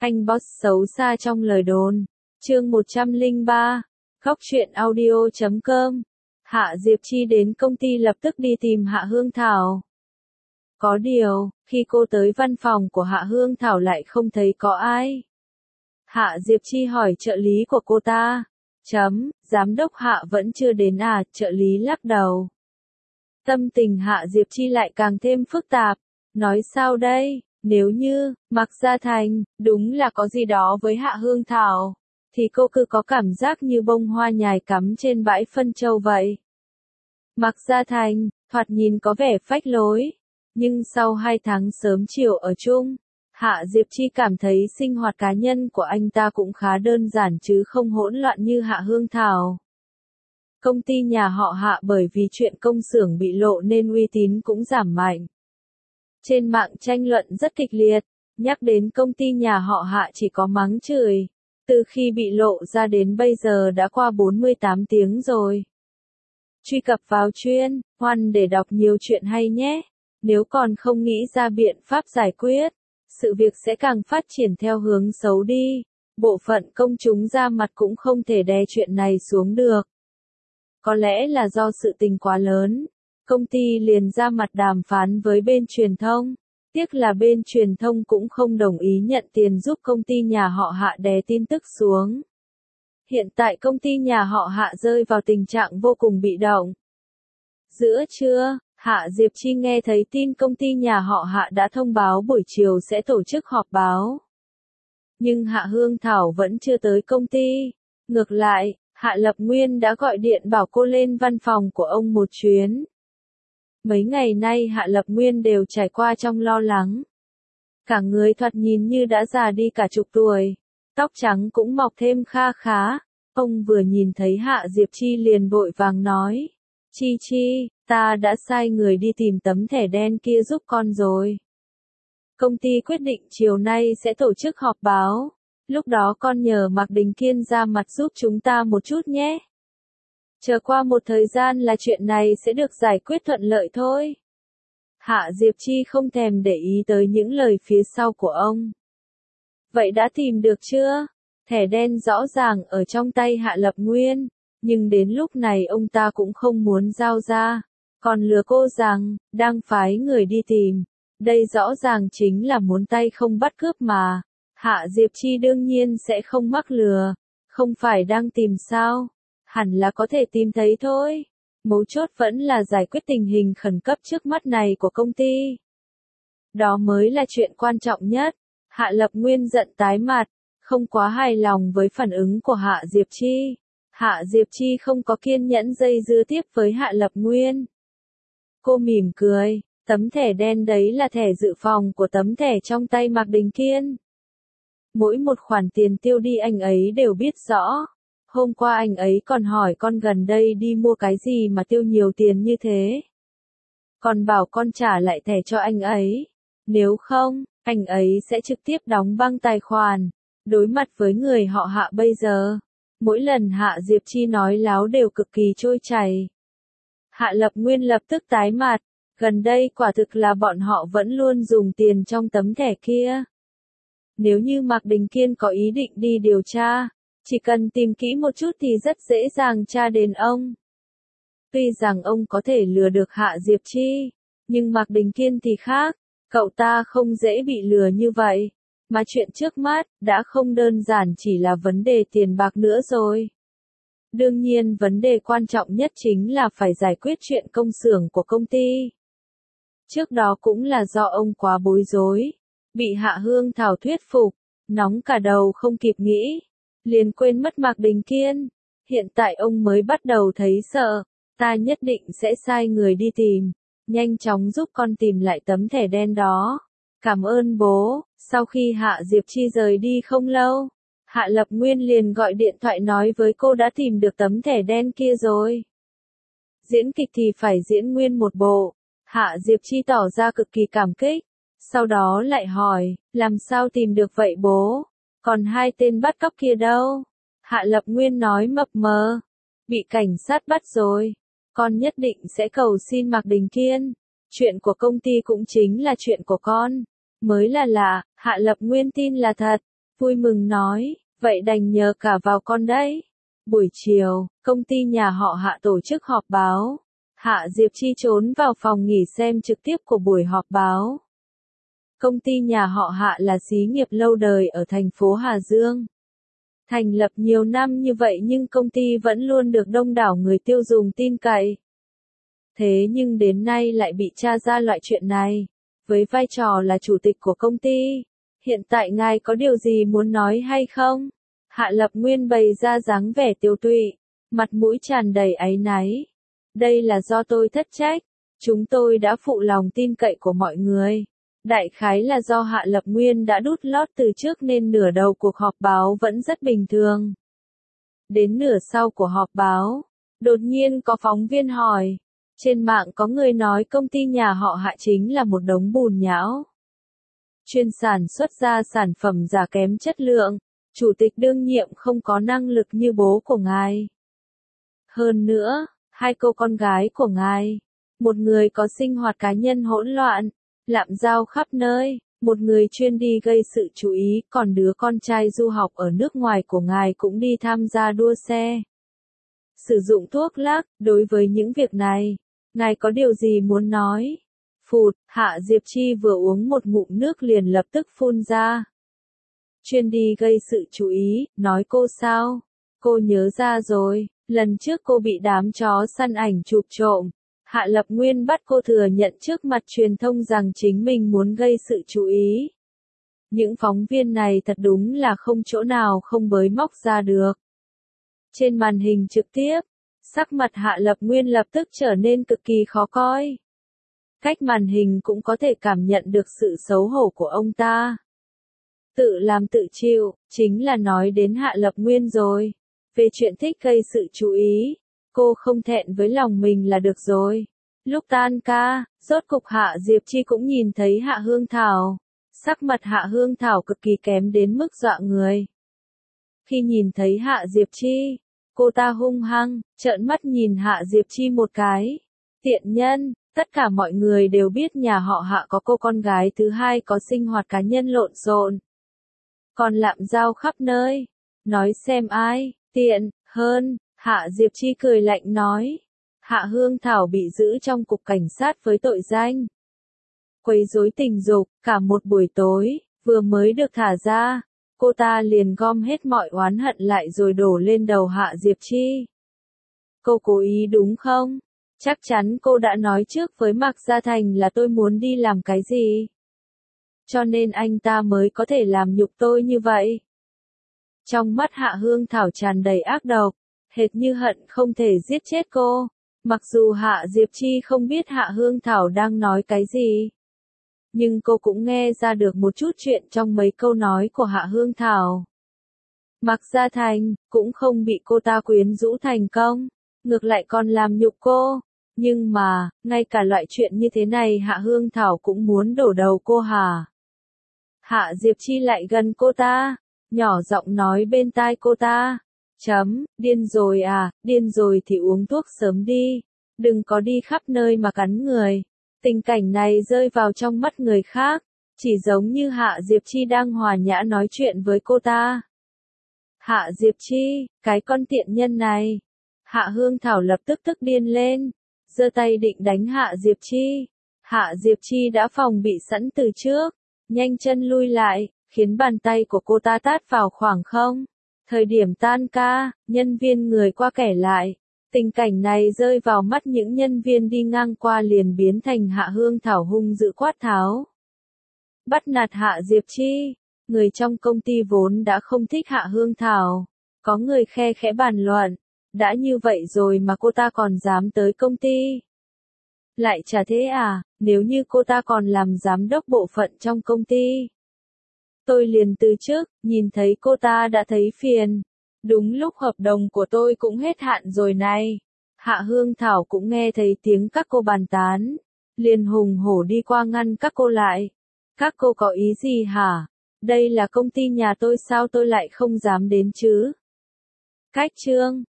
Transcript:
Anh boss xấu xa trong lời đồn. Chương 103. Góc truyện audio.com. Hạ Diệp Chi đến công ty lập tức đi tìm Hạ Hương Thảo. Có điều, khi cô tới văn phòng của Hạ Hương Thảo lại không thấy có ai. Hạ Diệp Chi hỏi trợ lý của cô ta. Giám đốc Hạ vẫn chưa đến à, trợ lý lắc đầu. Tâm tình Hạ Diệp Chi lại càng thêm phức tạp. Nói sao đây, nếu như, Mạc Gia Thành, đúng là có gì đó với Hạ Hương Thảo, thì cô cứ có cảm giác như bông hoa nhài cắm trên bãi phân châu vậy. Mạc Gia Thành, thoạt nhìn có vẻ phách lối, nhưng sau 2 tháng sớm chiều ở chung, Hạ Diệp Chi cảm thấy sinh hoạt cá nhân của anh ta cũng khá đơn giản chứ không hỗn loạn như Hạ Hương Thảo. Công ty nhà họ Hạ bởi vì chuyện công xưởng bị lộ nên uy tín cũng giảm mạnh. Trên mạng tranh luận rất kịch liệt, nhắc đến công ty nhà họ Hạ chỉ có mắng chửi. Từ khi bị lộ ra đến bây giờ đã qua 48 tiếng rồi. Truy cập vào chuyên Hoan để đọc nhiều chuyện hay nhé. Nếu còn không nghĩ ra biện pháp giải quyết, sự việc sẽ càng phát triển theo hướng xấu đi. Bộ phận công chúng ra mặt cũng không thể đè chuyện này xuống được. Có lẽ là do sự tình quá lớn, công ty liền ra mặt đàm phán với bên truyền thông. Tiếc là bên truyền thông cũng không đồng ý nhận tiền giúp công ty nhà họ Hạ đè tin tức xuống. Hiện tại công ty nhà họ Hạ rơi vào tình trạng vô cùng bị động. Giữa trưa, Hạ Diệp Chi nghe thấy tin công ty nhà họ Hạ đã thông báo buổi chiều sẽ tổ chức họp báo. Nhưng Hạ Hương Thảo vẫn chưa tới công ty. Ngược lại, Hạ Lập Nguyên đã gọi điện bảo cô lên văn phòng của ông một chuyến. Mấy ngày nay Hạ Lập Nguyên đều trải qua trong lo lắng. Cả người thoạt nhìn như đã già đi cả chục tuổi. Tóc trắng cũng mọc thêm kha khá. Ông vừa nhìn thấy Hạ Diệp Chi liền vội vàng nói. Chi, ta đã sai người đi tìm tấm thẻ đen kia giúp con rồi. Công ty quyết định chiều nay sẽ tổ chức họp báo. Lúc đó con nhờ Mạc Đình Kiên ra mặt giúp chúng ta một chút nhé. Chờ qua một thời gian là chuyện này sẽ được giải quyết thuận lợi thôi. Hạ Diệp Chi không thèm để ý tới những lời phía sau của ông. Vậy đã tìm được chưa? Thẻ đen rõ ràng ở trong tay Hạ Lập Nguyên, nhưng đến lúc này ông ta cũng không muốn giao ra. Còn lừa cô rằng, đang phái người đi tìm. Đây rõ ràng chính là muốn tay không bắt cướp mà. Hạ Diệp Chi đương nhiên sẽ không mắc lừa. Không phải đang tìm sao? Hẳn là có thể tìm thấy thôi. Mấu chốt vẫn là giải quyết tình hình khẩn cấp trước mắt này của công ty. Đó mới là chuyện quan trọng nhất. Hạ Lập Nguyên giận tái mặt, không quá hài lòng với phản ứng của Hạ Diệp Chi. Hạ Diệp Chi không có kiên nhẫn dây dưa tiếp với Hạ Lập Nguyên. Cô mỉm cười, tấm thẻ đen đấy là thẻ dự phòng của tấm thẻ trong tay Mạc Đình Kiên. Mỗi một khoản tiền tiêu đi anh ấy đều biết rõ. Hôm qua anh ấy còn hỏi con gần đây đi mua cái gì mà tiêu nhiều tiền như thế. Còn bảo con trả lại thẻ cho anh ấy. Nếu không, anh ấy sẽ trực tiếp đóng băng tài khoản. Đối mặt với người họ Hạ bây giờ, mỗi lần Hạ Diệp Chi nói láo đều cực kỳ trôi chảy. Hạ Lập Nguyên lập tức tái mặt. Gần đây quả thực là bọn họ vẫn luôn dùng tiền trong tấm thẻ kia. Nếu như Mạc Đình Kiên có ý định đi điều tra, chỉ cần tìm kỹ một chút thì rất dễ dàng tra đến ông. Tuy rằng ông có thể lừa được Hạ Diệp Chi, nhưng Mạc Đình Kiên thì khác, cậu ta không dễ bị lừa như vậy. Mà chuyện trước mắt, đã không đơn giản chỉ là vấn đề tiền bạc nữa rồi. Đương nhiên vấn đề quan trọng nhất chính là phải giải quyết chuyện công xưởng của công ty. Trước đó cũng là do ông quá bối rối, bị Hạ Hương Thảo thuyết phục, nóng cả đầu không kịp nghĩ, liền quên mất Mạc Đình Kiên. Hiện tại ông mới bắt đầu thấy sợ, ta nhất định sẽ sai người đi tìm, nhanh chóng giúp con tìm lại tấm thẻ đen đó. Cảm ơn bố. Sau khi Hạ Diệp Chi rời đi không lâu, Hạ Lập Nguyên liền gọi điện thoại nói với cô đã tìm được tấm thẻ đen kia rồi. Diễn kịch thì phải diễn nguyên một bộ. Hạ Diệp Chi tỏ ra cực kỳ cảm kích. Sau đó lại hỏi, làm sao tìm được vậy bố? Còn 2 tên bắt cóc kia đâu? Hạ Lập Nguyên nói mập mờ. Bị cảnh sát bắt rồi. Con nhất định sẽ cầu xin Mạc Đình Kiên. Chuyện của công ty cũng chính là chuyện của con. Mới là lạ, Hạ Lập Nguyên tin là thật. vui mừng nói, vậy đành nhờ cả vào con đấy. Buổi chiều, công ty nhà họ Hạ tổ chức họp báo. Hạ Diệp Chi trốn vào phòng nghỉ xem trực tiếp của buổi họp báo. Công ty nhà họ Hạ là xí nghiệp lâu đời ở thành phố Hà Dương. Thành lập nhiều năm như vậy nhưng công ty vẫn luôn được đông đảo người tiêu dùng tin cậy. Thế nhưng đến nay lại bị tra ra loại chuyện này. Với vai trò là chủ tịch của công ty, hiện tại ngài có điều gì muốn nói hay không? Hạ Lập Nguyên bày ra dáng vẻ tiêu tụy, mặt mũi tràn đầy áy náy. Đây là do tôi thất trách, chúng tôi đã phụ lòng tin cậy của mọi người. Đại khái là do Hạ Lập Nguyên đã đút lót từ trước nên nửa đầu cuộc họp báo vẫn rất bình thường. Đến nửa sau của họp báo, đột nhiên có phóng viên hỏi. Trên mạng có người nói công ty nhà họ Hạ chính là một đống bùn nhão. Chuyên sản xuất ra sản phẩm giả kém chất lượng, chủ tịch đương nhiệm không có năng lực như bố của ngài. Hơn nữa, hai cô con gái của ngài, một người có sinh hoạt cá nhân hỗn loạn, lạm giao khắp nơi, một người chuyên đi gây sự chú ý, còn đứa con trai du học ở nước ngoài của ngài cũng đi tham gia đua xe. Sử dụng thuốc lắc, đối với những việc này, ngài có điều gì muốn nói? Phụt, Hạ Diệp Chi vừa uống một ngụm nước liền lập tức phun ra. Chuyên đi gây sự chú ý, nói cô sao? Cô nhớ ra rồi, lần trước cô bị đám chó săn ảnh chụp trộm. Hạ Lập Nguyên bắt cô thừa nhận trước mặt truyền thông rằng chính mình muốn gây sự chú ý. Những phóng viên này thật đúng là không chỗ nào không bới móc ra được. Trên màn hình trực tiếp, sắc mặt Hạ Lập Nguyên lập tức trở nên cực kỳ khó coi. Cách màn hình cũng có thể cảm nhận được sự xấu hổ của ông ta. Tự làm tự chịu, chính là nói đến Hạ Lập Nguyên rồi. Về chuyện thích gây sự chú ý, cô không thẹn với lòng mình là được rồi. Lúc tan ca, rốt cục Hạ Diệp Chi cũng nhìn thấy Hạ Hương Thảo. Sắc mặt Hạ Hương Thảo cực kỳ kém đến mức dọa người. Khi nhìn thấy Hạ Diệp Chi, cô ta hung hăng, trợn mắt nhìn Hạ Diệp Chi một cái. Tiện nhân, tất cả mọi người đều biết nhà họ Hạ có cô con gái thứ hai có sinh hoạt cá nhân lộn xộn. Còn lạm giao khắp nơi. Nói xem ai, tiện, hơn, Hạ Diệp Chi cười lạnh nói. Hạ Hương Thảo bị giữ trong cục cảnh sát với tội danh quấy rối tình dục, cả một buổi tối, vừa mới được thả ra. Cô ta liền gom hết mọi oán hận lại rồi đổ lên đầu Hạ Diệp Chi. Cô cố ý đúng không? Chắc chắn cô đã nói trước với Mạc Gia Thành là tôi muốn đi làm cái gì. Cho nên anh ta mới có thể làm nhục tôi như vậy. Trong mắt Hạ Hương Thảo tràn đầy ác độc, hệt như hận không thể giết chết cô. Mặc dù Hạ Diệp Chi không biết Hạ Hương Thảo đang nói cái gì, nhưng cô cũng nghe ra được một chút chuyện trong mấy câu nói của Hạ Hương Thảo. Mạc Gia Thành cũng không bị cô ta quyến rũ thành công, ngược lại còn làm nhục cô. Nhưng mà, ngay cả loại chuyện như thế này Hạ Hương Thảo cũng muốn đổ đầu cô hả? Hạ Diệp Chi lại gần cô ta, nhỏ giọng nói bên tai cô ta. Điên rồi à, điên rồi thì uống thuốc sớm đi, đừng có đi khắp nơi mà cắn người. Tình cảnh này rơi vào trong mắt người khác, chỉ giống như Hạ Diệp Chi đang hòa nhã nói chuyện với cô ta. Hạ Diệp Chi, cái con tiện nhân này. Hạ Hương Thảo lập tức tức điên lên, giơ tay định đánh Hạ Diệp Chi. Hạ Diệp Chi đã phòng bị sẵn từ trước, nhanh chân lui lại, khiến bàn tay của cô ta tát vào khoảng không. Thời điểm tan ca, nhân viên người qua kẻ lại. Tình cảnh này rơi vào mắt những nhân viên đi ngang qua liền biến thành Hạ Hương Thảo hung dữ quát tháo. Bắt nạt Hạ Diệp Chi. Người trong công ty vốn đã không thích Hạ Hương Thảo. Có người khe khẽ bàn luận. Đã như vậy rồi mà cô ta còn dám tới công ty. Lại chả thế à, nếu như cô ta còn làm giám đốc bộ phận trong công ty. Tôi liền từ chức, nhìn thấy cô ta đã thấy phiền. Đúng lúc hợp đồng của tôi cũng hết hạn rồi này. Hạ Hương Thảo cũng nghe thấy tiếng các cô bàn tán. Liền hùng hổ đi qua ngăn các cô lại. Các cô có ý gì hả? Đây là công ty nhà tôi sao tôi lại không dám đến chứ? Cách chương